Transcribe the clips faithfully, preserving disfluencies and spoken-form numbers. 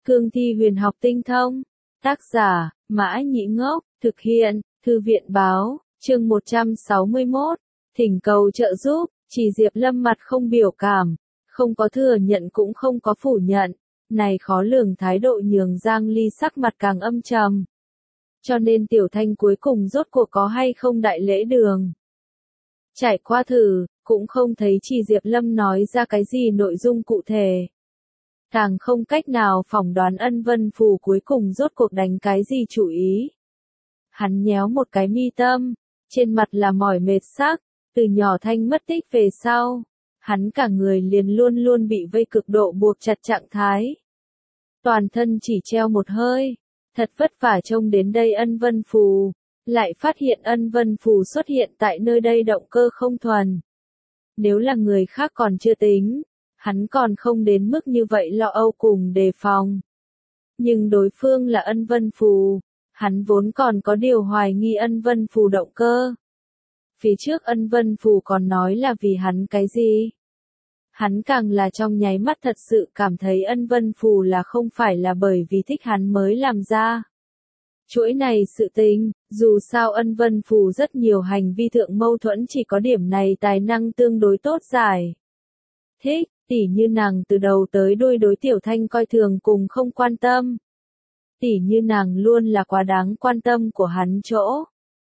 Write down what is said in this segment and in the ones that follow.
Cương thi huyền học tinh thông. Tác giả, Mã Nhĩ Ngốc, thực hiện, Thư viện báo, chương một trăm sáu mươi mốt, thỉnh cầu trợ giúp, chỉ Diệp Lâm mặt không biểu cảm, không có thừa nhận cũng không có phủ nhận, này khó lường thái độ nhường Giang Ly sắc mặt càng âm trầm. Cho nên Tiểu Thanh cuối cùng rốt cuộc có hay không đại lễ đường. Trải qua thử, cũng không thấy chỉ Diệp Lâm nói ra cái gì nội dung cụ thể. Càng không cách nào phỏng đoán Ân Vân Phù cuối cùng rốt cuộc đánh cái gì chủ ý. Hắn nhéo một cái mi tâm, trên mặt là mỏi mệt sắc, từ nhỏ Thanh mất tích về sau, hắn cả người liền luôn luôn bị vây cực độ buộc chặt trạng thái. Toàn thân chỉ treo một hơi, thật vất vả trông đến đây Ân Vân Phù, lại phát hiện Ân Vân Phù xuất hiện tại nơi đây động cơ không thuần. Nếu là người khác còn chưa tính, hắn còn không đến mức như vậy lo âu cùng đề phòng. Nhưng đối phương là Ân Vân Phù, hắn vốn còn có điều hoài nghi Ân Vân Phù động cơ. Phía trước Ân Vân Phù còn nói là vì hắn cái gì? Hắn càng là trong nháy mắt thật sự cảm thấy Ân Vân Phù là không phải là bởi vì thích hắn mới làm ra. Chuỗi này sự tình, dù sao Ân Vân Phù rất nhiều hành vi thượng mâu thuẫn chỉ có điểm này tài năng tương đối tốt giải. Thích, tỉ như nàng từ đầu tới đuôi đối Tiểu Thanh coi thường cùng không quan tâm. Tỉ như nàng luôn là quá đáng quan tâm của hắn chỗ.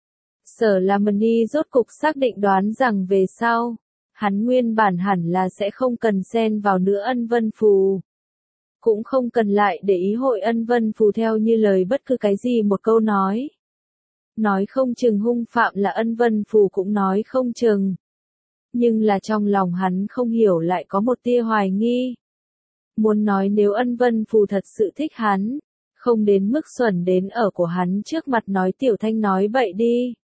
Sở Lamani rốt cục xác định đoán rằng về sau, hắn nguyên bản hẳn là sẽ không cần xen vào nữa Ân Vân Phù. Cũng không cần lại để ý hội Ân Vân Phù theo như lời bất cứ cái gì một câu nói. Nói không chừng hung phạm là Ân Vân Phù cũng nói không chừng. Nhưng là trong lòng hắn không hiểu lại có một tia hoài nghi. Muốn nói nếu Ân Vân Phù thật sự thích hắn, không đến mức xuẩn đến ở của hắn trước mặt nói Tiểu Thanh nói bậy đi.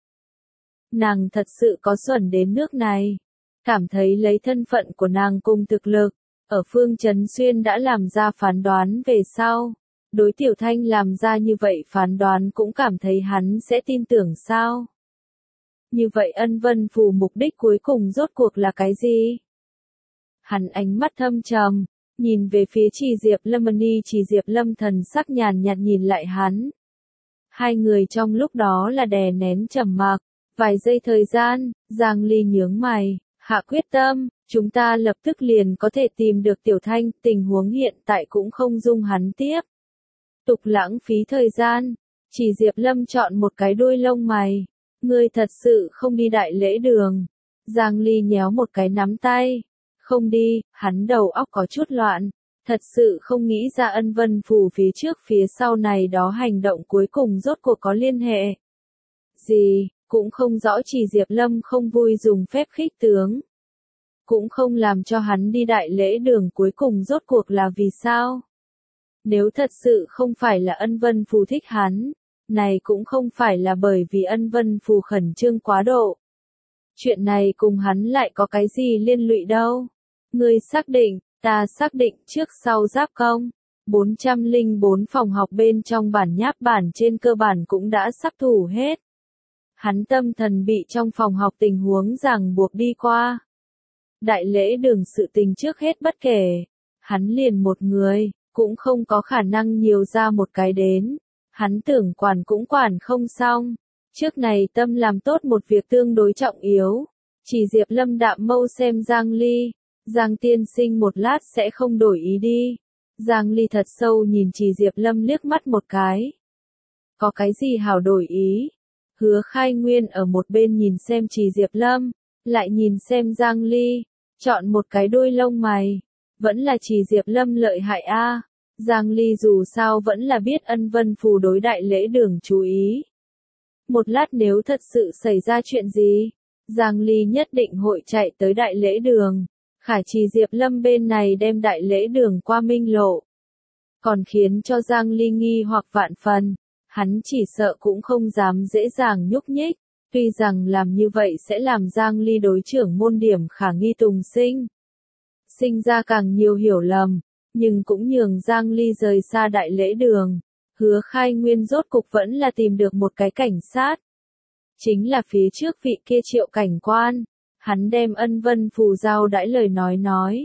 Nàng thật sự có xuẩn đến nước này. Cảm thấy lấy thân phận của nàng cùng thực lực, ở Phương Trấn Xuyên đã làm ra phán đoán về sau. Đối Tiểu Thanh làm ra như vậy phán đoán cũng cảm thấy hắn sẽ tin tưởng sao. Như vậy Ân Vân Phù mục đích cuối cùng rốt cuộc là cái gì? Hắn ánh mắt thâm trầm, nhìn về phía Chỉ Diệp Lamani, Chỉ Diệp Lâm thần sắc nhàn nhạt nhìn lại hắn. Hai người trong lúc đó là đè nén trầm mặc, vài giây thời gian, Giang Ly nhướng mày, hạ quyết tâm, chúng ta lập tức liền có thể tìm được Tiểu Thanh, tình huống hiện tại cũng không dung hắn tiếp. Tục lãng phí thời gian, Chỉ Diệp Lâm chọn một cái đuôi lông mày. Ngươi thật sự không đi đại lễ đường. Giang Ly nhéo một cái nắm tay. Không đi, hắn đầu óc có chút loạn. Thật sự không nghĩ ra Ân Vân Phù phía trước phía sau này đó hành động cuối cùng rốt cuộc có liên hệ. Gì, cũng không rõ Chỉ Diệp Lâm không vui dùng phép khích tướng. Cũng không làm cho hắn đi đại lễ đường cuối cùng rốt cuộc là vì sao. Nếu thật sự không phải là Ân Vân Phù thích hắn, này cũng không phải là bởi vì Ân Vân Phù khẩn trương quá độ. Chuyện này cùng hắn lại có cái gì liên lụy đâu. Ngươi xác định, ta xác định trước sau giáp công. bốn trăm lẻ bốn phòng học bên trong bản nháp bản trên cơ bản cũng đã sắp thủ hết. Hắn tâm thần bị trong phòng học tình huống ràng buộc đi qua. Đại lễ đường sự tình trước hết bất kể. Hắn liền một người, cũng không có khả năng nhiều ra một cái đến. Hắn tưởng quản cũng quản không xong. Trước này tâm làm tốt một việc tương đối trọng yếu. Chỉ Diệp Lâm đạm mâu xem Giang Ly. Giang tiên sinh một lát sẽ không đổi ý đi. Giang Ly thật sâu nhìn Chỉ Diệp Lâm liếc mắt một cái. Có cái gì hảo đổi ý? Hứa Khai Nguyên ở một bên nhìn xem Chỉ Diệp Lâm. Lại nhìn xem Giang Ly. Chọn một cái đuôi lông mày. Vẫn là Chỉ Diệp Lâm lợi hại a. À. Giang Ly dù sao vẫn là biết Ân Vân Phù đối đại lễ đường chú ý. Một lát nếu thật sự xảy ra chuyện gì, Giang Ly nhất định hội chạy tới đại lễ đường. Khải Chỉ Diệp Lâm bên này đem đại lễ đường qua minh lộ. Còn khiến cho Giang Ly nghi hoặc vạn phần, hắn chỉ sợ cũng không dám dễ dàng nhúc nhích. Tuy rằng làm như vậy sẽ làm Giang Ly đối trưởng môn Điểm Khả nghi tùng sinh. Sinh ra càng nhiều hiểu lầm. Nhưng cũng nhường Giang Ly rời xa đại lễ đường. Hứa Khai Nguyên rốt cục vẫn là tìm được một cái cảnh sát. Chính là phía trước vị kia Triệu cảnh quan. Hắn đem Ân Vân Phù giao đãi lời nói nói.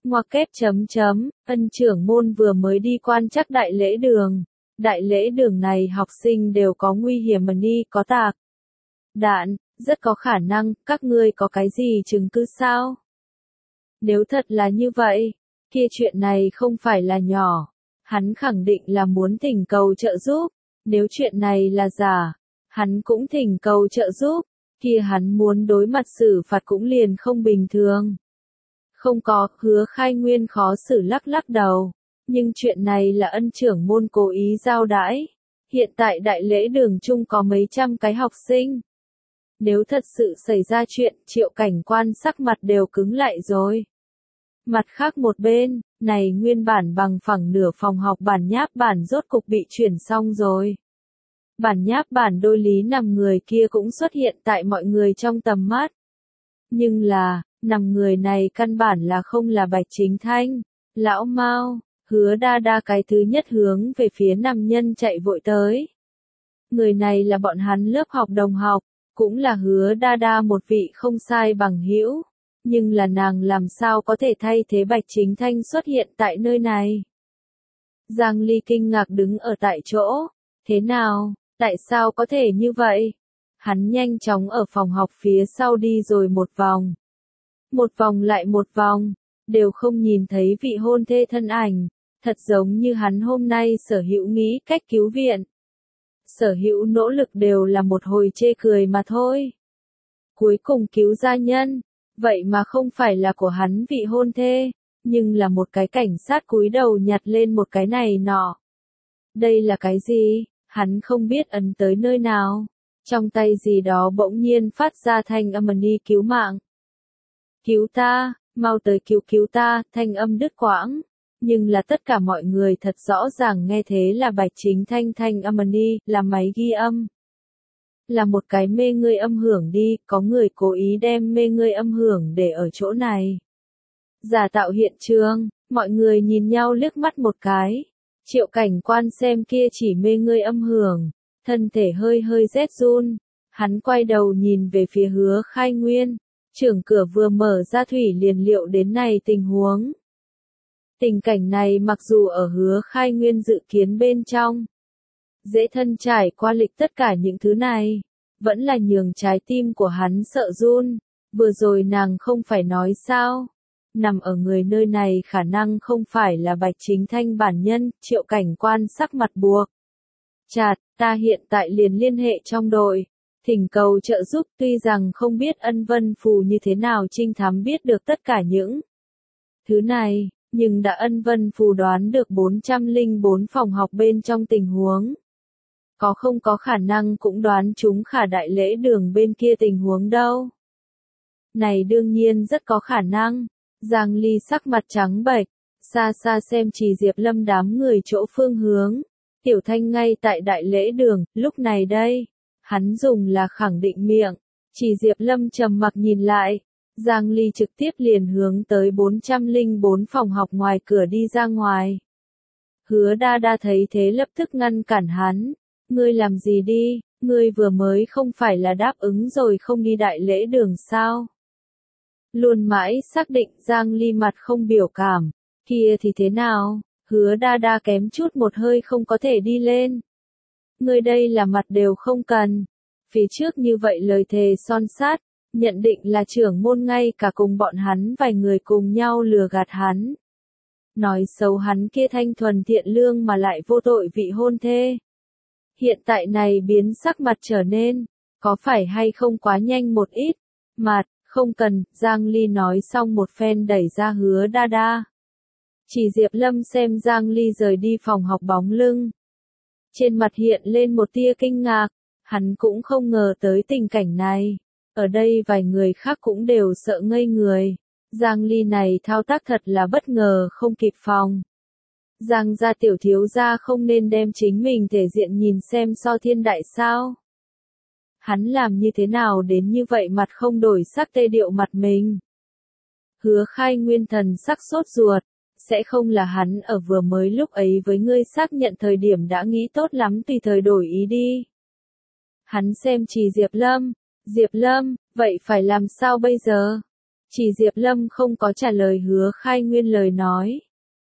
Ngoặc kép chấm chấm, ân trưởng môn vừa mới đi quan trắc đại lễ đường. Đại lễ đường này học sinh đều có nguy hiểm mà ni có tạc đạn, rất có khả năng, các ngươi có cái gì chứng cứ sao? Nếu thật là như vậy, kia chuyện này không phải là nhỏ. Hắn khẳng định là muốn thỉnh cầu trợ giúp. Nếu chuyện này là giả, hắn cũng thỉnh cầu trợ giúp, kia hắn muốn đối mặt xử phạt cũng liền không bình thường. Không có, Hứa Khai Nguyên khó xử lắc lắc đầu. Nhưng chuyện này là ân trưởng môn cố ý giao đãi. Hiện tại đại lễ đường chung có mấy trăm cái học sinh. Nếu thật sự xảy ra chuyện, Triệu Cảnh Quan sắc mặt đều cứng lại rồi. Mặt khác một bên, này nguyên bản bằng phẳng nửa phòng học bản nháp bản rốt cục bị chuyển xong rồi. Bản nháp bản đôi lý nằm người kia cũng xuất hiện tại mọi người trong tầm mắt. Nhưng là, nằm người này căn bản là không là Bạch Chính Thanh. Lão Mao, Hứa Đa Đa cái thứ nhất hướng về phía nam nhân chạy vội tới. Người này là bọn hắn lớp học đồng học, cũng là Hứa Đa Đa một vị không sai bằng hữu. Nhưng là nàng làm sao có thể thay thế Bạch Chính Thanh xuất hiện tại nơi này? Giang Ly kinh ngạc đứng ở tại chỗ. Thế nào? Tại sao có thể như vậy? Hắn nhanh chóng ở phòng học phía sau đi rồi một vòng. Một vòng lại một vòng, đều không nhìn thấy vị hôn thê thân ảnh. Thật giống như hắn hôm nay sở hữu nghĩ cách cứu viện. Sở hữu nỗ lực đều là một hồi chê cười mà thôi. Cuối cùng cứu gia nhân. Vậy mà không phải là của hắn vị hôn thê, nhưng là một cái cảnh sát cúi đầu nhặt lên một cái này nọ. Đây là cái gì? Hắn không biết ấn tới nơi nào. Trong tay gì đó bỗng nhiên phát ra thanh âm ni cứu mạng. Cứu ta, mau tới cứu cứu ta, thanh âm đứt quãng. Nhưng là tất cả mọi người thật rõ ràng nghe thế là Bạch Chính Thanh thanh âm ni, là máy ghi âm. Là một cái mê ngươi âm hưởng đi, có người cố ý đem mê ngươi âm hưởng để ở chỗ này. Giả tạo hiện trường, mọi người nhìn nhau liếc mắt một cái. Triệu Cảnh Quan xem kia chỉ mê ngươi âm hưởng, thân thể hơi hơi rét run. Hắn quay đầu nhìn về phía Hứa Khai Nguyên, trưởng cửa vừa mở ra thủy liền liệu đến này tình huống. Tình cảnh này mặc dù ở Hứa Khai Nguyên dự kiến bên trong. Dễ thân trải qua lịch tất cả những thứ này, vẫn là nhường trái tim của hắn sợ run. Vừa rồi nàng không phải nói sao, nằm ở người nơi này khả năng không phải là Bạch Chính Thanh bản nhân. Triệu Cảnh Quan sắc mặt buộc chặt, ta hiện tại liền liên hệ trong đội, thỉnh cầu trợ giúp. Tuy rằng không biết Ân Vân Phù như thế nào trinh thám biết được tất cả những thứ này, nhưng đã Ân Vân Phù đoán được bốn trăm lẻ bốn phòng học bên trong tình huống. Có không có khả năng cũng đoán chúng Khả đại lễ đường bên kia tình huống đâu. Này đương nhiên rất có khả năng. Giang Ly sắc mặt trắng bệch, xa xa xem Chỉ Diệp Lâm đám người chỗ phương hướng. Tiểu Thanh ngay tại đại lễ đường, lúc này đây, hắn dùng là khẳng định miệng. Chỉ Diệp Lâm trầm mặc nhìn lại, Giang Ly trực tiếp liền hướng tới bốn trăm lẻ bốn phòng học ngoài cửa đi ra ngoài. Hứa Đa Đa thấy thế lập tức ngăn cản hắn. Ngươi làm gì đi, ngươi vừa mới không phải là đáp ứng rồi không đi đại lễ đường sao? Luôn mãi xác định Giang Ly mặt không biểu cảm, kia thì thế nào? Hứa Đa Đa kém chút một hơi không có thể đi lên. Ngươi đây là mặt đều không cần. Phía trước như vậy lời thề son sát, nhận định là trưởng môn ngay cả cùng bọn hắn vài người cùng nhau lừa gạt hắn. Nói xấu hắn kia thanh thuần thiện lương mà lại vô tội vị hôn thê. Hiện tại này biến sắc mặt trở nên, có phải hay không quá nhanh một ít? Mặt, không cần, Giang Ly nói xong một phen đẩy ra Hứa Đa Đa. Chỉ Diệp Lâm xem Giang Ly rời đi phòng học bóng lưng. Trên mặt hiện lên một tia kinh ngạc, hắn cũng không ngờ tới tình cảnh này. Ở đây vài người khác cũng đều sợ ngây người. Giang Ly này thao tác thật là bất ngờ không kịp phòng. Giang gia tiểu thiếu gia không nên đem chính mình thể diện nhìn xem so thiên đại sao. Hắn làm như thế nào đến như vậy mặt không đổi sắc tê điệu mặt mình. Hứa Khai Nguyên thần sắc sốt ruột, sẽ không là hắn ở vừa mới lúc ấy với ngươi xác nhận thời điểm đã nghĩ tốt lắm tùy thời đổi ý đi. Hắn xem Chỉ Diệp Lâm, Diệp Lâm, vậy phải làm sao bây giờ? Chỉ Diệp Lâm không có trả lời Hứa Khai Nguyên lời nói.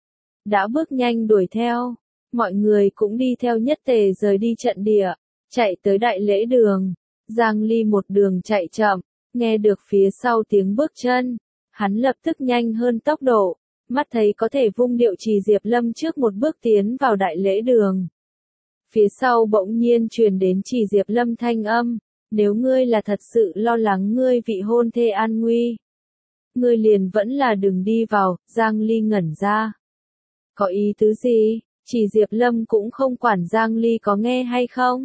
Đã bước nhanh đuổi theo, mọi người cũng đi theo nhất tề rời đi trận địa, chạy tới đại lễ đường. Giang Ly một đường chạy chậm, nghe được phía sau tiếng bước chân, hắn lập tức nhanh hơn tốc độ, mắt thấy có thể vung điệu Chỉ Diệp Lâm trước một bước tiến vào đại lễ đường. Phía sau bỗng nhiên truyền đến Chỉ Diệp Lâm thanh âm, nếu ngươi là thật sự lo lắng ngươi vị hôn thê an nguy, ngươi liền vẫn là đừng đi vào. Giang Ly ngẩn ra. Có ý tứ gì? Chỉ Diệp Lâm cũng không quản Giang Ly có nghe hay không.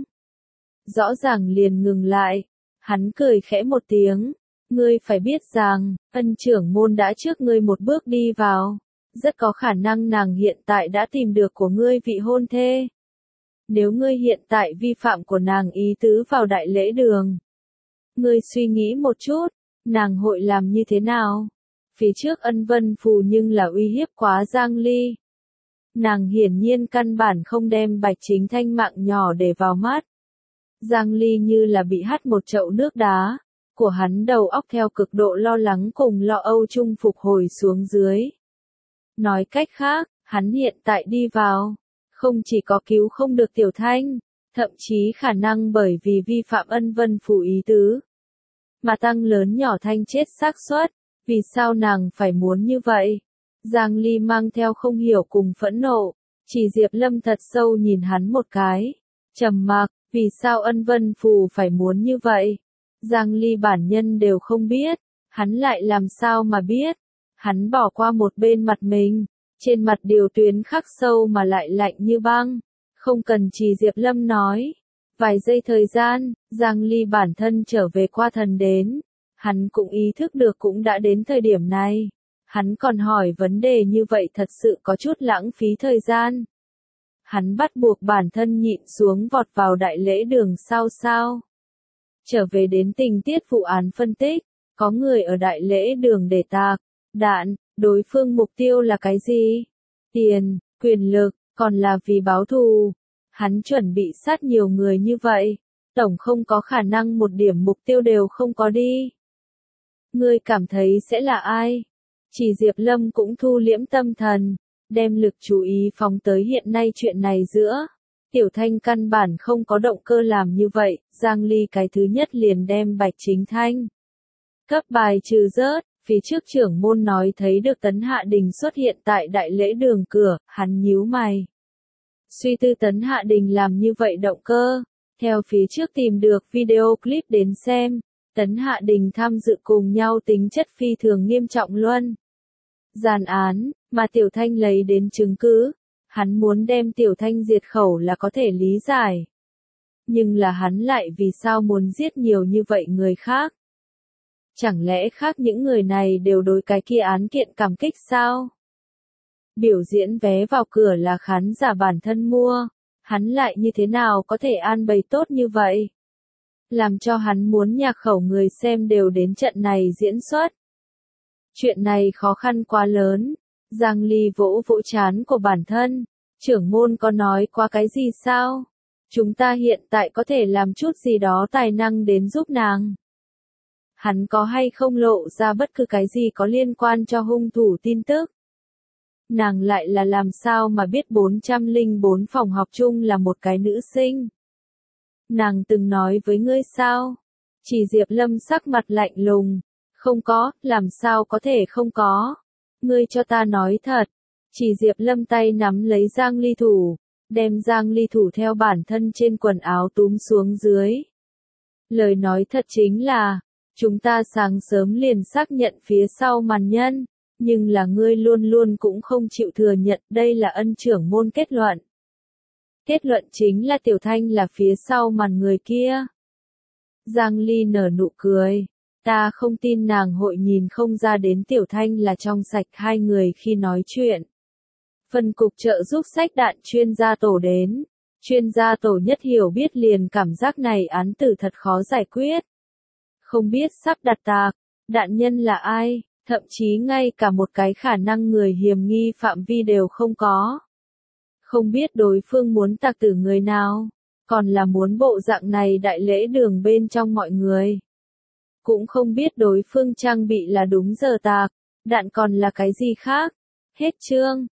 Rõ ràng liền ngừng lại. Hắn cười khẽ một tiếng. Ngươi phải biết rằng, ân trưởng môn đã trước ngươi một bước đi vào. Rất có khả năng nàng hiện tại đã tìm được của ngươi vị hôn thê. Nếu ngươi hiện tại vi phạm của nàng ý tứ vào đại lễ đường, ngươi suy nghĩ một chút, nàng hội làm như thế nào? Phía trước Ân Vân Phù nhưng là uy hiếp quá Giang Ly. Nàng hiển nhiên căn bản không đem Bạch Chính Thanh mạng nhỏ để vào mắt. Giang Ly như là bị hắt một chậu nước đá, của hắn đầu óc theo cực độ lo lắng cùng lo âu chung phục hồi xuống dưới. Nói cách khác, hắn hiện tại đi vào, không chỉ có cứu không được Tiểu Thanh, thậm chí khả năng bởi vì vi phạm Ân Vân Phù ý tứ, mà tăng lớn nhỏ Thanh chết xác suất. Vì sao nàng phải muốn như vậy? Giang Ly mang theo không hiểu cùng phẫn nộ, Chỉ Diệp Lâm thật sâu nhìn hắn một cái, trầm mặc, vì sao Ân Vân Phù phải muốn như vậy? Giang Ly bản nhân đều không biết, hắn lại làm sao mà biết? Hắn bỏ qua một bên mặt mình, trên mặt điều tuyến khắc sâu mà lại lạnh như băng, không cần Chỉ Diệp Lâm nói. Vài giây thời gian, Giang Ly bản thân trở về qua thần đến. Hắn cũng ý thức được cũng đã đến thời điểm này. Hắn còn hỏi vấn đề như vậy thật sự có chút lãng phí thời gian. Hắn bắt buộc bản thân nhịn xuống vọt vào đại lễ đường sao sao. Trở về đến tình tiết vụ án phân tích, có người ở đại lễ đường để tạc, đạn, đối phương mục tiêu là cái gì? Tiền, quyền lực, còn là vì báo thù. Hắn chuẩn bị sát nhiều người như vậy, tổng không có khả năng một điểm mục tiêu đều không có đi. Ngươi cảm thấy sẽ là ai? Chỉ Diệp Lâm cũng thu liễm tâm thần, đem lực chú ý phóng tới hiện nay chuyện này giữa. Tiểu Thanh căn bản không có động cơ làm như vậy, Giang Ly cái thứ nhất liền đem Bạch Chính Thanh cấp bài trừ rớt. Phía trước trưởng môn nói thấy được Tấn Hạ Đình xuất hiện tại đại lễ đường cửa, hắn nhíu mày. Suy tư Tấn Hạ Đình làm như vậy động cơ, theo phía trước tìm được video clip đến xem. Tấn Hạ Đình tham dự cùng nhau tính chất phi thường nghiêm trọng luân giàn án, mà Tiểu Thanh lấy đến chứng cứ. Hắn muốn đem Tiểu Thanh diệt khẩu là có thể lý giải. Nhưng là hắn lại vì sao muốn giết nhiều như vậy người khác? Chẳng lẽ khác những người này đều đối cái kia án kiện cảm kích sao? Biểu diễn vé vào cửa là khán giả bản thân mua, hắn lại như thế nào có thể an bày tốt như vậy? Làm cho hắn muốn nhạc khẩu người xem đều đến trận này diễn xuất. Chuyện này khó khăn quá lớn. Giang Ly vỗ vỗ trán của bản thân. Trưởng môn có nói qua cái gì sao? Chúng ta hiện tại có thể làm chút gì đó tài năng đến giúp nàng. Hắn có hay không lộ ra bất cứ cái gì có liên quan cho hung thủ tin tức? Nàng lại là làm sao mà biết bốn trăm lẻ bốn phòng học chung là một cái nữ sinh? Nàng từng nói với ngươi sao? Chỉ Diệp Lâm sắc mặt lạnh lùng. Không có, làm sao có thể không có? Ngươi cho ta nói thật. Chỉ Diệp Lâm tay nắm lấy Giang Ly thủ, đem Giang Ly thủ theo bản thân trên quần áo túm xuống dưới. Lời nói thật chính là, chúng ta sáng sớm liền xác nhận phía sau màn nhân, nhưng là ngươi luôn luôn cũng không chịu thừa nhận đây là ân trưởng môn kết luận. Kết luận chính là Tiểu Thanh là phía sau màn người kia. Giang Ly nở nụ cười. Ta không tin nàng hội nhìn không ra đến Tiểu Thanh là trong sạch. Hai người khi nói chuyện. Phân cục trợ giúp sách đạn chuyên gia tổ đến. Chuyên gia tổ nhất hiểu biết liền cảm giác này án tử thật khó giải quyết. Không biết sắp đặt tạc, đạn nhân là ai, thậm chí ngay cả một cái khả năng người hiểm nghi phạm vi đều không có. Không biết đối phương muốn tạc tử người nào, còn là muốn bộ dạng này đại lễ đường bên trong mọi người. cũng không biết đối phương trang bị là đúng giờ tạc, đạn còn là cái gì khác. Hết chương.